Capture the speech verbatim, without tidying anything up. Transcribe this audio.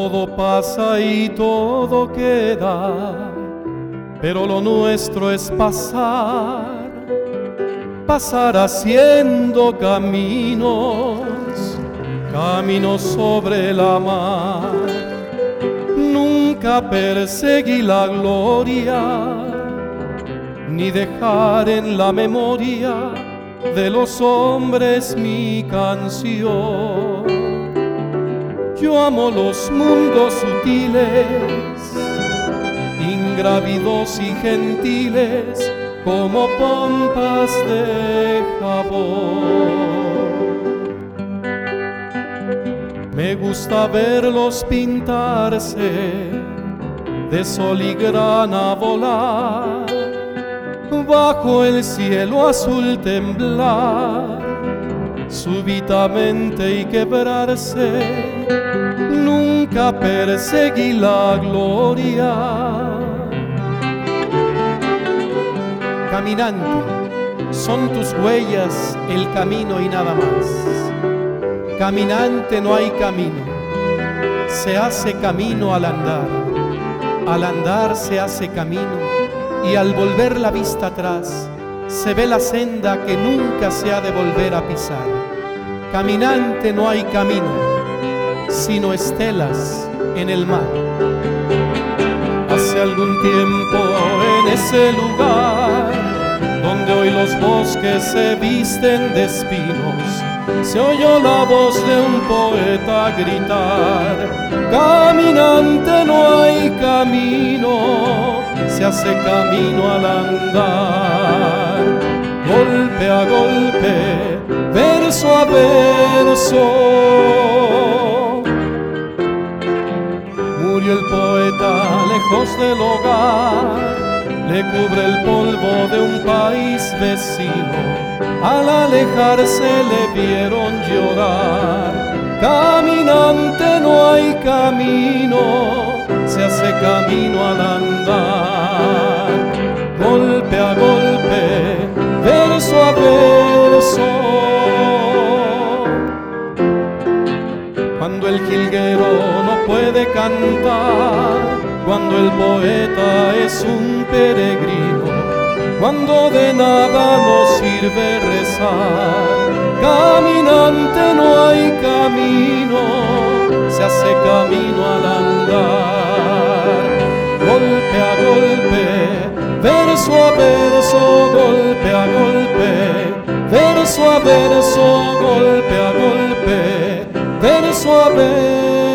Todo pasa y todo queda, pero lo nuestro es pasar, pasar haciendo caminos, caminos sobre la mar. Nunca perseguí la gloria, ni dejar en la memoria de los hombres mi canción. Yo amo los mundos sutiles, ingrávidos y gentiles, como pompas de jabón. Me gusta verlos pintarse de sol y grana volar, bajo el cielo azul temblar, súbitamente y quebrarse. Nunca perseguí la gloria. Caminante, son tus huellas el camino y nada más. Caminante, no hay camino, se hace camino al andar. Al andar se hace camino, y al volver la vista atrás se ve la senda que nunca se ha de volver a pisar. Caminante, no hay camino, sino estelas en el mar. Hace algún tiempo en ese lugar, donde hoy los bosques se visten de espinos, se oyó la voz de un poeta gritar: caminante, no hay camino, se hace camino al andar. Golpe a golpe, verso a verso, murió el poeta lejos del hogar, le cubre el polvo de un país vecino. Al alejarse le vieron llorar. Caminante, no hay camino, se hace camino al andar. Golpe a golpe, verso a verso, cuando el jilguero no puede cantar, cuando el poeta es un peregrino, cuando de nada nos sirve rezar. Caminante, no hay camino, se hace camino al andar. Golpe a golpe, verso a verso, golpe a golpe, verso a verso, golpe a golpe, verso a verso.